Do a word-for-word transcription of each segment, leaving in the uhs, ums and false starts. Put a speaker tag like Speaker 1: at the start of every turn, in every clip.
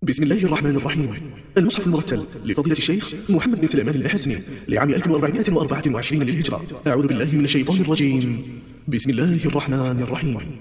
Speaker 1: بسم الله الرحمن الرحيم. المصحف المرتل لفضيلة الشيخ محمد بن سليمان الحسني لعام ألف وأربعمائة وأربعة وعشرين للهجرة. أعوذ بالله من الشيطان الرجيم. بسم الله الرحمن الرحيم.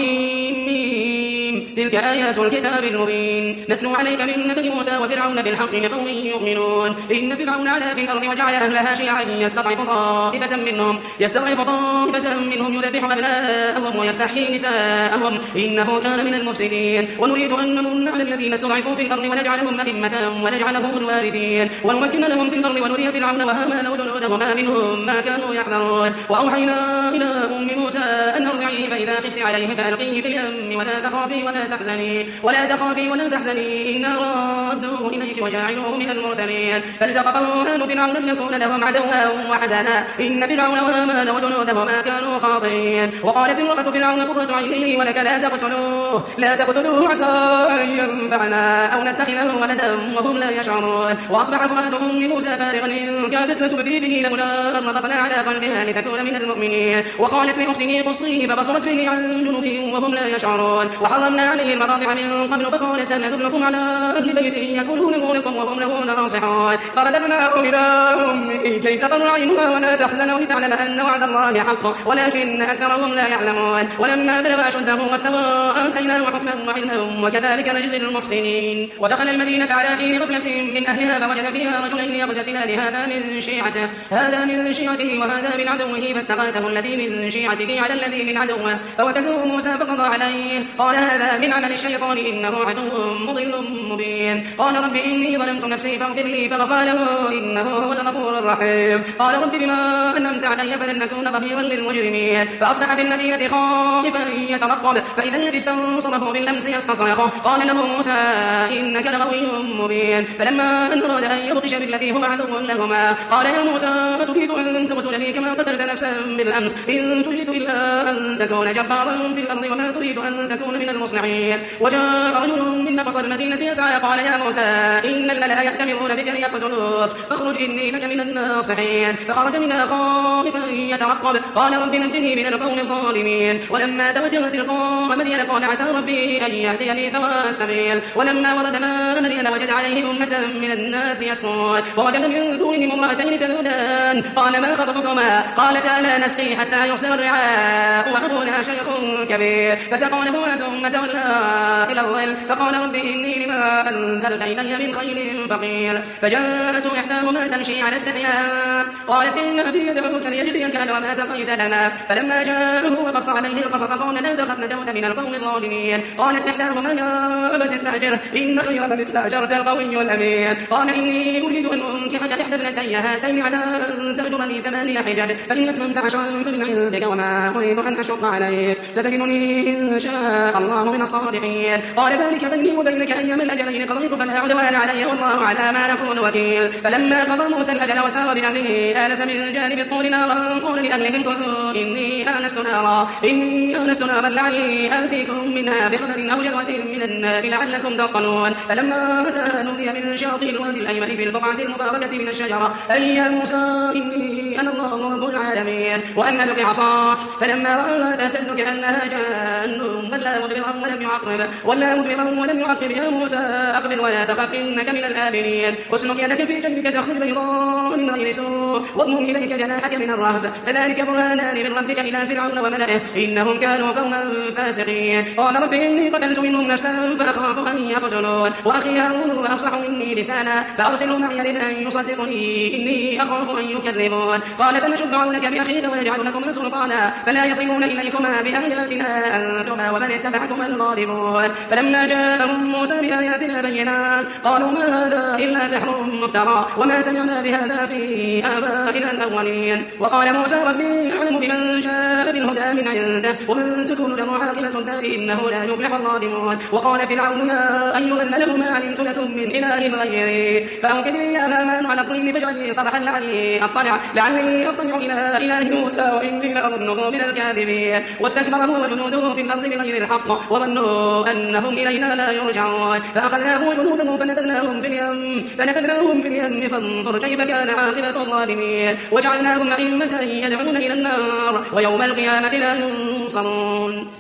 Speaker 2: قاسم تلك آيات الكتاب المبين نتلو عليك من نبأ موسى وفرعون بالحق لقوم يؤمنون. إن فرعون علا في الأرض وجعل أهلها شيعا يستضعف طائفة منهم يستضعف طائفة منهم يذبح أبناءهم ويستحيي نساءهم إنه كان من المفسدين. ونريد أن نمن على الذين استضعفوا في الأرض ونجعلهم أئمة ونجعلهم الوارثين ونمكن لهم في الأرض ونري فرعون وهامان وجنودهما منهم ما كانوا يحذرون. وأوحينا إلى أم موسى أن ارضعيه فإذا خفت عليه فألقيه في اليم ولا تخافي ولا تحزني ولا تخافي ولا تحزني إنا رادوه إليك وجاعلوه من المرسلين. فالتقطه آل فرعون ليكون لهم عدوا وحزنا إن فرعون وهامان وجنودهما كانوا خاطئين. وقالت امرأة فرعون قرة عين لي ولك لا تقتلوه لا تقتلوه عسى أن ينفعنا أو نتخذه ولدا وهم لا يشعرون. وأصبح فؤاد أم موسى فارغا إن كادت لتبدي به لولا أن ربطنا على قلبها لتكون من المؤمنين. وقالت لأخته قصيه فبصرت به عن جنوبهم وهم لا يشعرون. وحرمنا عليه المراضع من قبل فقالت هل ندلكم على أهل بيت يأكلونه لكم وهم له ناصحون. فرددناه إلى أمه كي تقر عينها ولا تحزن ولتعلم أن وعد الله حق ولكن أكثرهم لا يعلمون. ولما بلغ أشده واستوى آتيناه حكما وعلما وكذلك نجزي المحسنين. ودخل المدينة على حين غفلة من أهلها فوجد فيها رجلين يقتتلان هذا من شيعته هذا من شيعته وهذا من عدوه فاستغاثه الذي من شيعته على الذي من عدوه فوكزه موسى فقضى عليه قال هذا من عمل الشيطان إنه عدو مضل مبين. قال رب إني ظلمت نفسي فاغفر لي فغفر له إنه هو الغفور الرحيم. قال رب بما أنعمت علي فلن أكون ظهيرا للمجرمين. فأصبح في المدينة خائفا يترقب فإذا الذي استنصره بالأمس يستصرخه قال له موسى إنك لغوي مبين. فلما أن أراد أن يبطش بالذي هو عدو لهما قال يا موسى تريد أن تقتلني كما قتلت نفسا بالأمس إن تريد إلا أن تكون جبارا في الأرض وما تريد أن تكون من المصلحين. وجاء رجل من أقصى المدينة يسعى قال يا موسى إن الملأ يأتمرون بك ليقتلوك فاخرج إني لك من الناصحين. فخرج منها خائفا يترقب قال رب نجني من القوم الظالمين. ولما توجه تلقاء مدين قال عسى ربي أن يهديني سواء السبيل. ولما ورد ماء مدين وجد عليه أمة من الناس يسقون ووجد من دونهم امرأتين تذودان قال ما خطبكما قالتا لا نسقي حتى يصدر الرعاء وأبونا شيخ كبير. فسقى لهما ثم تولى إلى الظل فقال رب إني لما أنزلت إلي من خير فقير. فجاءته إحداهما تمشي على استحياء قالت إن أبي يدعوك ليجزيك أجر ما سقيت لنا. فلما جاءه وقص عليه القصص قال لا تخف نجوت من القوم الظالمين. قالت إحداهما يا أبت استأجره إن خير من استأجرت القوي الأمين. قال إني أريد أن أنكحك إحدى ابنتي هاتين على أن تأجرني ثمانية حجج فإن أتممت عشرا فمن عندك وما أريد أن أشق عليك ستجدني إن شاء الله من الصادقين. قال ذلك بيني وبينك أيام الأجلين قضيت فلا عدوان علي والله على ما نقول وكيل. فلما قضى موسى الأجل وسار بأهله آنس من جانب الطور نارا قال لأهلهم كثوا إني آنست نارا إني آنست نارا لعلي آتيكم منها بخبر أو جذوة من النار لعلكم تصطلون. فلما أتاها نودي من شاطئ الوادي الأيمن في البقعة المباركة من الشجرة أي يا موسى إني أنا الله رب العالمين وأن ألق عصاك. فلما رأى تهتز كأنها جان ولا مدبرا ولم يعقب ولا مدبرا ولم يعقب يا موسى أقبل ولا تخف إنك من الآمنين. اسلك يدك في جيبك تخرج بيضاء من غير سوء واضمم إليك جناحك من الرهب فذلك برهانان من ربك إلى فرعون وملئه إنهم كانوا قوما فاسقين. قال رب إني قتلت منهم نفسا فأخاف أن يقتلون وأخي هارون أفصح مني لسانا فأرسله معي لأن يصدقني إني أخاف أن يكذبون. قال سنشد عونك بأخيك ونجعل لكما سلطانا فلا يصلون إليكما بآياتنا أنتما ومن اتبعكما الغالبون. فلما جاءهم موسى بآياتنا بينات قالوا ما هذا إلا سحر مفترى وما سمعنا بهذا في آبائنا الأولين. وقال موسى ربي أعلم بمن جاء بالهدى من عنده ومن تكون له عاقبة الدار إنه لا يفلح الظالمون. وقال فرعون يا أيها الملأ ما علمت لكم من إله غيري فأوقد لي يا هامان على الطين فاجعل لي صرحا لعلي أطلع لعلي أطلع إلى إله موسى وإني لأظنه من الكاذبين. واستكبر هو وجنوده في الأرض بغير الحق وظنوا أنهم إلينا لا يرجعون. فأخذناه وجنوده فنبذناهم في اليم فنبذناهم في اليم فانظر كيف كان عاقبة الظالمين. وجعلناهم أئمة يدعون إلى النار ويوم القيامة لا ينصرون.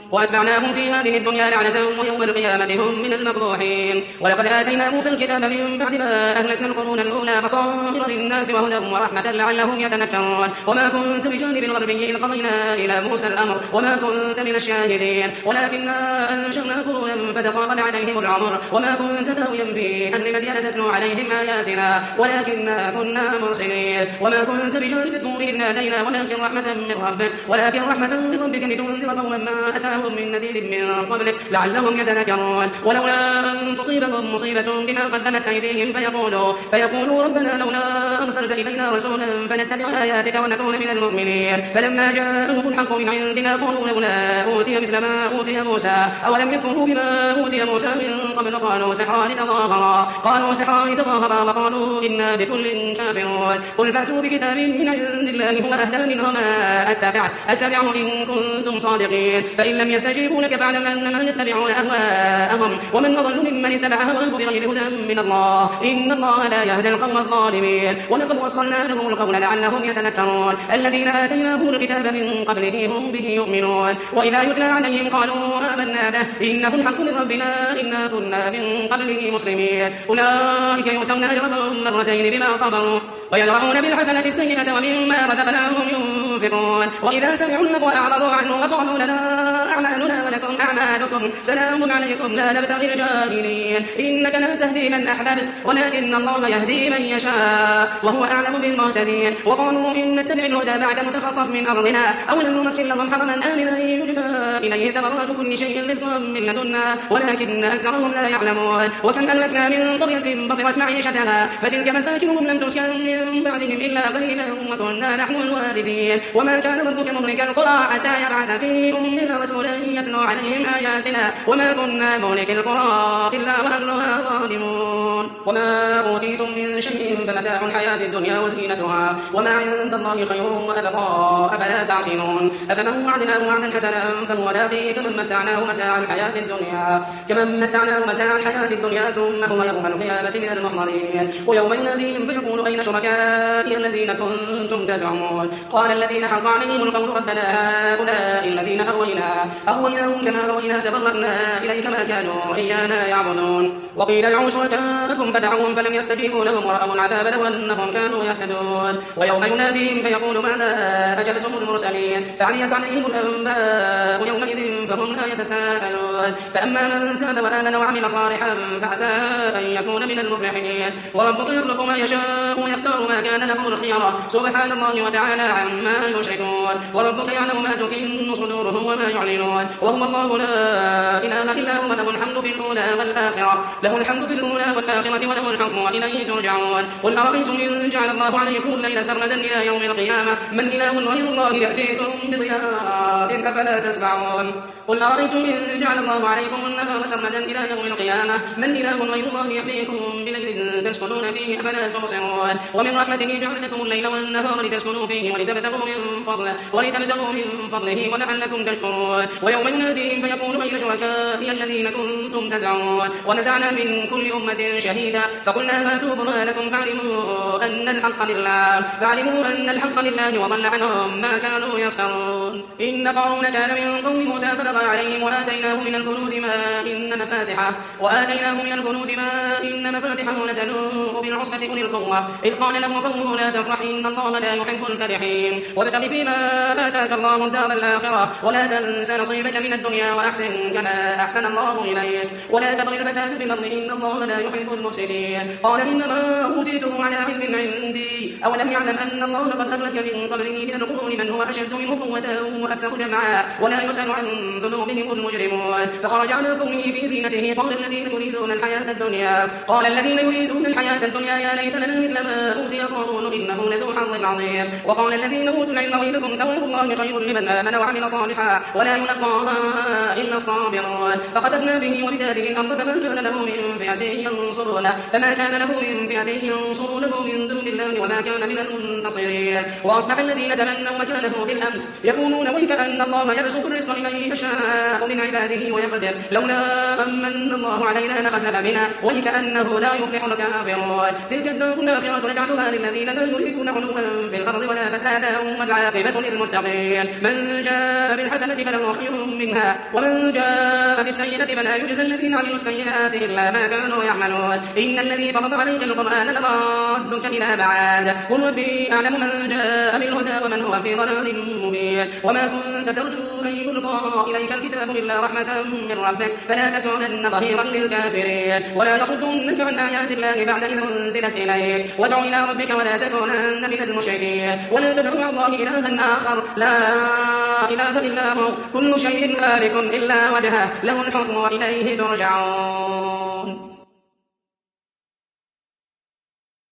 Speaker 2: وأتبعناهم في هذه الدنيا لعنة ويوم القيامة هم من المقبوحين. ولقد آتينا موسى الكتاب من بعد ما أهلكنا القرون الأولى بصائر للناس وهدى ورحمة لعلهم يتذكرون. وما كنت بجانب الغربي إذ قضينا إلى موسى الأمر وما كنت من الشاهدين ولكننا أنشأنا قرونا فتطاول عليهم العمر وما كنت ثاويا في أهل مدين تتلو عليهم آياتنا ولكننا كنا مرسلين. وما كنت بجانب الطور إذ نادينا ولكن رحمة من ربك ولكن رحمة من ربك لتنذر قوما ما أتاهم من نذير من قبلك لعلهم يتذكرون. ولولا أن تصيبهم مصيبة بما قدمت أيديهم فيقولوا فيقولوا ربنا لولا أرسلت إلينا رسولا فنتبع آياتك ونكون من المؤمنين. فلما جاءهم الحق من عندنا قالوا لولا أوتي مثل ما أوتي موسى أولم يكفروا بما أوتي موسى من قبل قالوا سحران تظاهرا قالوا سحران تظاهرا وقالوا إنا بكل كافرون. قل فأتوا بكتاب من عند الله هو أهدى منهما أتبعه أتبعه إن كنتم صادقين. فإن لم يستجيبوا لك فاعلم أنما يتبعون أهواءهم ومن أضل ممن اتبع هواه بغير هدى من الله إن الله لا يهدي القوم الظالمين. ولقد وصلنا لهم القول لعلهم يتذكرون. الذين آتيناهم الكتاب من قبله هم به يؤمنون. وإذا يتلى عليهم قالوا آمنا به إنه الحق من ربنا إنا كنا من قبله مسلمين. أولئك يؤتون أجرهم مرتين بما صبروا ويدرؤون بالحسنة السيئة ومما رزقناهم ينفقون. وإذا سمعوا اللغو أعرضوا عنه وقالوا لنا أعمالنا ولكم أعمالكم سلام عليكم لا نبتغي الجاهلين. إنك لا تهدي من أحببت ولكن الله يهدي من يشاء وهو أعلم بالمهتدين. وقالوا إن نتبع الهدى بعد متخطف من أرضنا أولم نمكن لهم حرما آمنا يجبى إليه ثمرات كل شيء رزقا من لدنا ولكن أكثرهم لا يعلمون. وكم أهلكنا من قرية بطرت معيشتها فتلك مساكنهم لم تسكن من بعدهم إلا قليلا وكنا نحن الوارثين. وما كان ربك مهلك القرى حتى يبعث في أمها رسولا يتلو عليهم آياتنا وما كنا مهلك القرى إلا وأهلها ظالمون. وما أوتيتم من شيء فمتاع الحياة الدنيا وزينتها وما عند الله خير وأبقى أفلا تعقلون. أفمن وعدناه وعدا حسنا فهو لاقيه كمن متعناه متاع الحياة الدنيا كمن متعناه متاع الحياة الدنيا ثم هو يوم القيامة من المحضرين. ويوم يناديهم فيقول أين شركائي الذين كنتم تزعمون قال الذين حق عليهم القول ربنا هؤلاء الذين أغوينا أغويناهم كما أغوينا تبرأنا إليك ما كانوا إيانا يعبدون. وقيل ادعوا شركاءكم فدعوهم فلم يستجيبوا لهم ورأوا العذاب لو أنهم كانوا يهتدون. ويوم يناديهم فيقول ماذا أجبتم المرسلين فعميت عليهم الأنباء يومئذ فهم لا يتساءلون. فأما من تاب وآمن وعمل صالحا فعسى أن يكون من المفلحين. وربك يخلق ما يشاء ويختار ما كان له الخيرة سبحان الله وتعالى عما يشركون. وربك يعلم ما تكن صدورهم وما يعلنون وهو الله لا إله إلا هو له الحمد في الأولى والآخرة له الحمد في الأولى والآخرة وله الحكم وإليه ترجعون. قل أرأيتم إن جعل الله عليكم الليل سرمدا إلى يوم القيامة من إله غير الله يأتيكم بضياء أفلا تسمعون. قل أرأيتم إن جعل الله عليكم النهار سرمدا إلى يوم القيامة من إله غير الله يأتيكم بليل تسكنون فيه أفلا تبصرون. ومن رحمته جعل لكم الليل والنهار لتسكنوا فيه ولتبتغوا من فضله ولتبتغوا من فضله ولعلكم تشكرون. ويوم يناديهم فيقول أين شركائي الذين كنتم تزعمون ونزعنا من كل أمة شهيدا فقلنا هاتوا برهانكم فاعلموا أن الحق لله فاعلموا أن الحق لله وضل عنهم ما كانوا يفترون. إن قارون كان من قوم موسى فبغى عليهم وآتيناه من الكنوز ما إن مفاتحه وآتيناه من الكنوز ما إن مفاتحه لتنوء بالعصبة أولي القوة إذ قال له قومه لا تفرح إن الله لا يحب الفرحين. وابتغ فيما آتاك الله الدار الآخرة ولا تنس نصيبك من الدنيا وأحسن كما أحسن الله إليك ولا تبغي الفساد في الأرض إن الله لا يحب المفسدين. قال إنما أوتيته على علم عندي أولم يعلم أن الله قد أهلك من قبله من القرون من هو أشد منه قوة وأكثر جمعا ولا يسأل عن ذنوبهم المجرمون. فخرج على قومه في زينته قال الذين يريدون الحياة الدنيا قال الذين يريدون الحياة الدنيا يا ليت لنا مثل ما أوتي قارون إنه لذو حظ عظيم. وقال الذين أوتوا العلم ويلكم ثواب الله خير لمن آمن وعمل صالحا ولا يلقاها إلا الصابرون. فخسفنا به وبداره الأرض فما كان له من فئة ينصرونه فما كان له من فئة ينصرونه من دون الله وما كان من المنتصرين. وأصبح الذين تمنوا مكانه بالأمس يقولون ويك أن الله يرزق الرزق لمن يشاء من عباده ويقدر لولا أمن الله علينا لخسف بنا ويك أنه إنه لا يفلح الكافرون. تلك الدار الآخرة نجعلها للذين لا يريدون علوا في الأرض ولا فسادا والعاقبة للمتقين. من جاء بالحسنة فله خير منها ومن جاء بالسيئة فلا يجزى الذين عملوا السيئات إلا ما كانوا يعملون. إن الذي فرض عليك القرآن لرادك إلى بعاد قل ربي أعلم من جاء بالهدى ومن هو في ضلال مبين. وما كنت ترجو أن يلقى إليك الكتاب إلا رحمة من ربك فلا تكونن ظهيرا للكافرين. ولا يصدنك عن آيات الله بعد إذ أنزلت إليك وادع إلى ربك ولا تكونن من المشركين. ولا تدع مع الله إلها آخر لا إله إلا هو كل شيء هالك إلا وجهه له الحكم وإليه ترجعون.